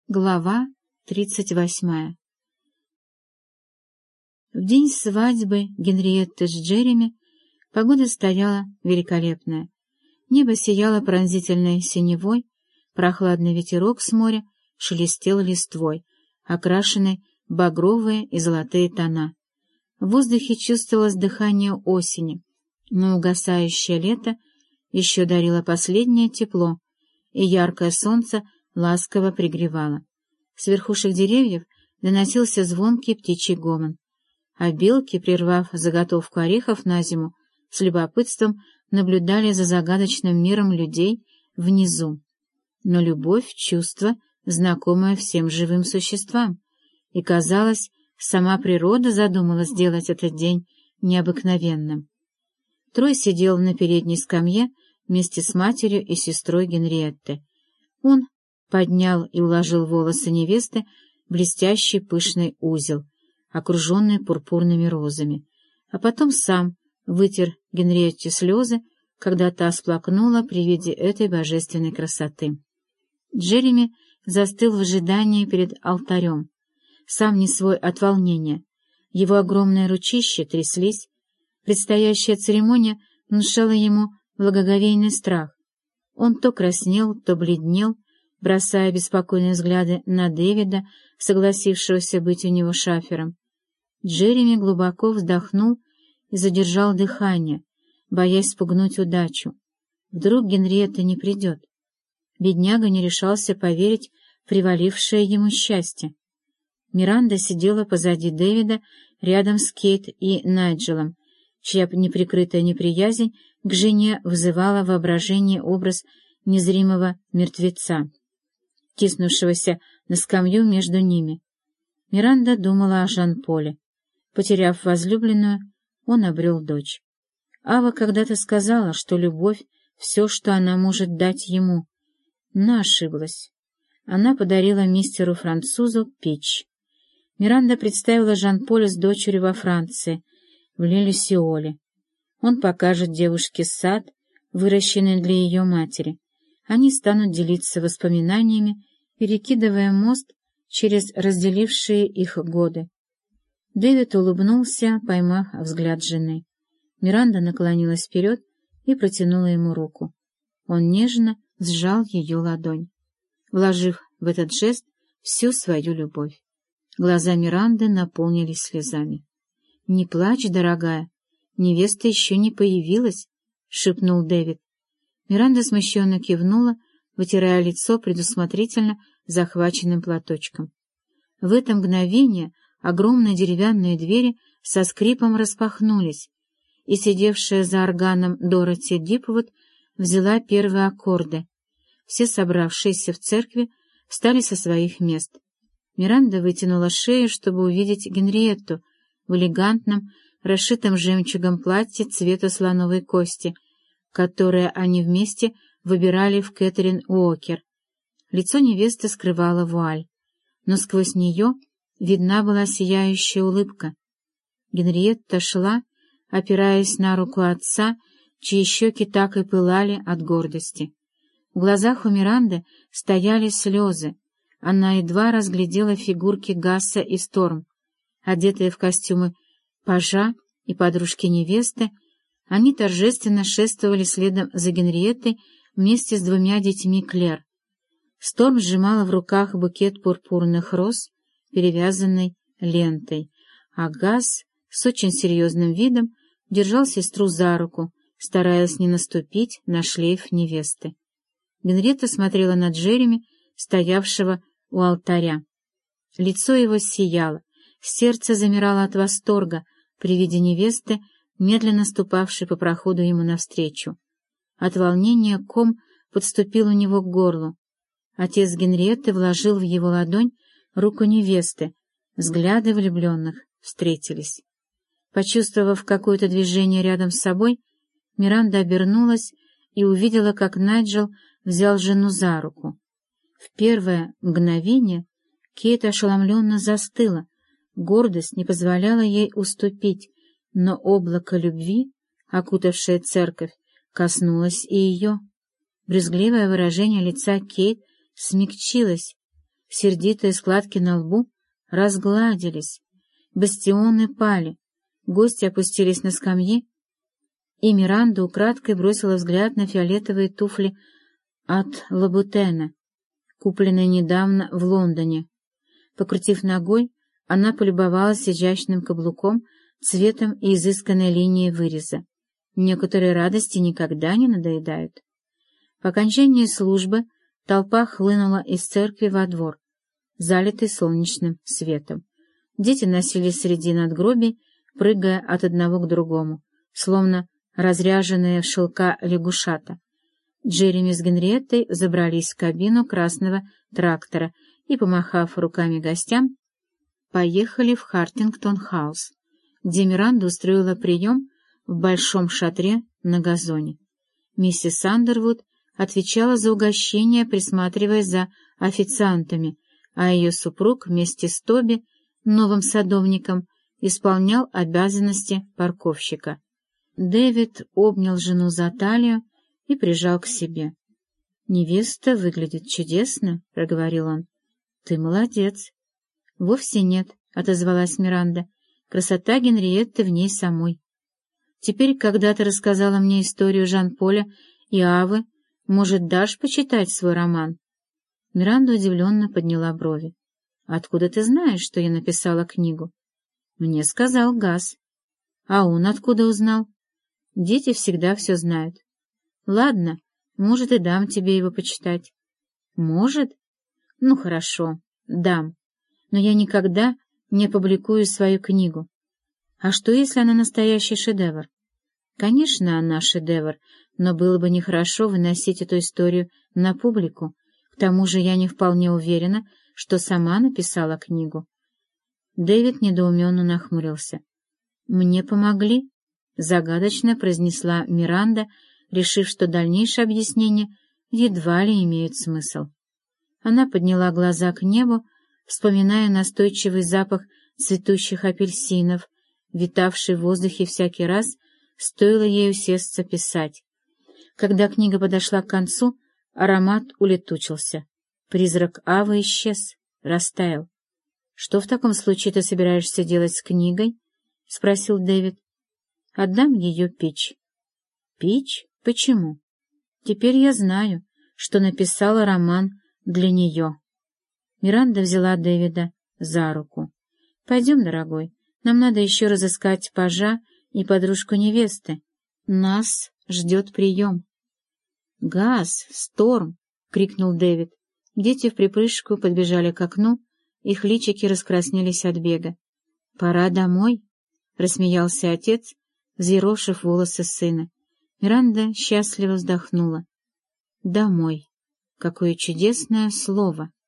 Глава 38. В день свадьбы Генриетты с Джереми погода стояла великолепная. Небо сияло пронзительной синевой, прохладный ветерок с моря шелестел листвой, окрашенной в багровые и золотые тона. В воздухе чувствовалось дыхание осени, но угасающее лето еще дарило последнее тепло, и яркое солнце ласково пригревало. С верхушек деревьев доносился звонкий птичий гомон, а белки, прервав заготовку орехов на зиму, с любопытством наблюдали за загадочным миром людей внизу. Но любовь — чувство, знакомое всем живым существам, и, казалось, сама природа задумала сделать этот день необыкновенным. Трой сидел на передней скамье вместе с матерью и сестрой Генриетты. Он поднял и уложил волосы невесты в блестящий пышный узел, окруженный пурпурными розами, а потом сам вытер Генриетте слезы, когда та сплакнула при виде этой божественной красоты. Джереми застыл в ожидании перед алтарем, сам не свой от волнения. Его огромные ручища тряслись, предстоящая церемония внушала ему благоговейный страх. Он то краснел, то бледнел, бросая беспокойные взгляды на Дэвида, согласившегося быть у него шафером. Джереми глубоко вздохнул и задержал дыхание, боясь спугнуть удачу. Вдруг Генриетта не придет. Бедняга не решался поверить в привалившее ему счастье. Миранда сидела позади Дэвида, рядом с Кейт и Найджелом, чья неприкрытая неприязнь к жене вызывала в воображении образ незримого мертвеца, тиснувшегося на скамью между ними. Миранда думала о Жан-Поле. Потеряв возлюбленную, он обрел дочь. Ава когда-то сказала, что любовь — все, что она может дать ему, но ошиблась. Она подарила мистеру-французу печь. Миранда представила Жан-Поля с дочерью во Франции, в Ле-Люсиоле. Он покажет девушке сад, выращенный для ее матери. Они станут делиться воспоминаниями, перекидывая мост через разделившие их годы. Дэвид улыбнулся, поймав взгляд жены. Миранда наклонилась вперед и протянула ему руку. Он нежно сжал ее ладонь, вложив в этот жест всю свою любовь. Глаза Миранды наполнились слезами. — Не плачь, дорогая, невеста еще не появилась, — шепнул Дэвид. Миранда смущенно кивнула, вытирая лицо предусмотрительно захваченным платочком. В это мгновение огромные деревянные двери со скрипом распахнулись, и сидевшая за органом Дороти Дипвуд взяла первые аккорды. Все собравшиеся в церкви встали со своих мест. Миранда вытянула шею, чтобы увидеть Генриетту в элегантном, расшитом жемчугом платье цвета слоновой кости, которое они вместе выбирали в Кэтрин Уокер. Лицо невесты скрывала вуаль, но сквозь нее видна была сияющая улыбка. Генриетта шла, опираясь на руку отца, чьи щеки так и пылали от гордости. В глазах у Миранды стояли слезы. Она едва разглядела фигурки Гасса и Сторм. Одетые в костюмы пажа и подружки невесты, они торжественно шествовали следом за Генриеттой вместе с двумя детьми Клэр. Сторм сжимала в руках букет пурпурных роз, перевязанный лентой, а Гасс с очень серьезным видом держал сестру за руку, стараясь не наступить на шлейф невесты. Генриетта смотрела на Джереми, стоявшего у алтаря. Лицо его сияло, сердце замирало от восторга при виде невесты, медленно ступавшей по проходу ему навстречу. От волнения ком подступил у него к горлу. Отец Генриетты вложил в его ладонь руку невесты. Взгляды влюбленных встретились. Почувствовав какое-то движение рядом с собой, Миранда обернулась и увидела, как Найджел взял жену за руку. В первое мгновение Кейт ошеломленно застыла, гордость не позволяла ей уступить, но облако любви, окутавшее церковь, коснулось и ее. Брезгливое выражение лица Кейт смягчилось. Сердитые складки на лбу разгладились, бастионы пали, гости опустились на скамьи, и Миранда украдкой бросила взгляд на фиолетовые туфли от Лабутена, купленные недавно в Лондоне. Покрутив ногой, она полюбовалась изящным каблуком, цветом и изысканной линией выреза. Некоторые радости никогда не надоедают. По окончании службы толпа хлынула из церкви во двор, залитый солнечным светом. Дети носились среди надгробий, прыгая от одного к другому, словно разряженные в шелка лягушата. Джереми с Генриеттой забрались в кабину красного трактора и, помахав руками гостям, поехали в Хартингтон-хаус, где Миранда устроила прием в большом шатре на газоне. Миссис Андервуд отвечала за угощение, присматривая за официантами, а ее супруг вместе с Тоби, новым садовником, исполнял обязанности парковщика. Дэвид обнял жену за талию и прижал к себе. «Невеста выглядит чудесно», — проговорил он. «Ты молодец». «Вовсе нет», — отозвалась Миранда. «Красота Генриетты в ней самой. Теперь, когда ты рассказала мне историю Жан-Поля и Авы, может, дашь почитать свой роман?» Миранда удивленно подняла брови. «Откуда ты знаешь, что я написала книгу?» «Мне сказал Газ». «А он откуда узнал?» «Дети всегда все знают». «Ладно, может, и дам тебе его почитать». «Может? Ну, хорошо, дам. Но я никогда не опубликую свою книгу. А что, если она настоящий шедевр?» «Конечно, она шедевр, но было бы нехорошо выносить эту историю на публику. К тому же я не вполне уверена, что сама написала книгу». Дэвид недоуменно нахмурился. «Мне помогли», — загадочно произнесла Миранда, решив, что дальнейшие объяснения едва ли имеют смысл. Она подняла глаза к небу, вспоминая настойчивый запах цветущих апельсинов, витавший в воздухе всякий раз, стоило ей усесться писать. Когда книга подошла к концу, аромат улетучился. Призрак Авы исчез, растаял. «Что в таком случае ты собираешься делать с книгой?» — спросил Дэвид. «Отдам ее Пич». «Пич? Почему?» «Теперь я знаю, что написала роман для нее». Миранда взяла Дэвида за руку. «Пойдем, дорогой, нам надо еще разыскать пажа и подружку невесты. Нас ждет прием». «Газ! Сторм!» — крикнул Дэвид. Дети вприпрыжку подбежали к окну, их личики раскраснелись от бега. «Пора домой», — рассмеялся отец, взъерошив волосы сына. Миранда счастливо вздохнула. «Домой. Какое чудесное слово!»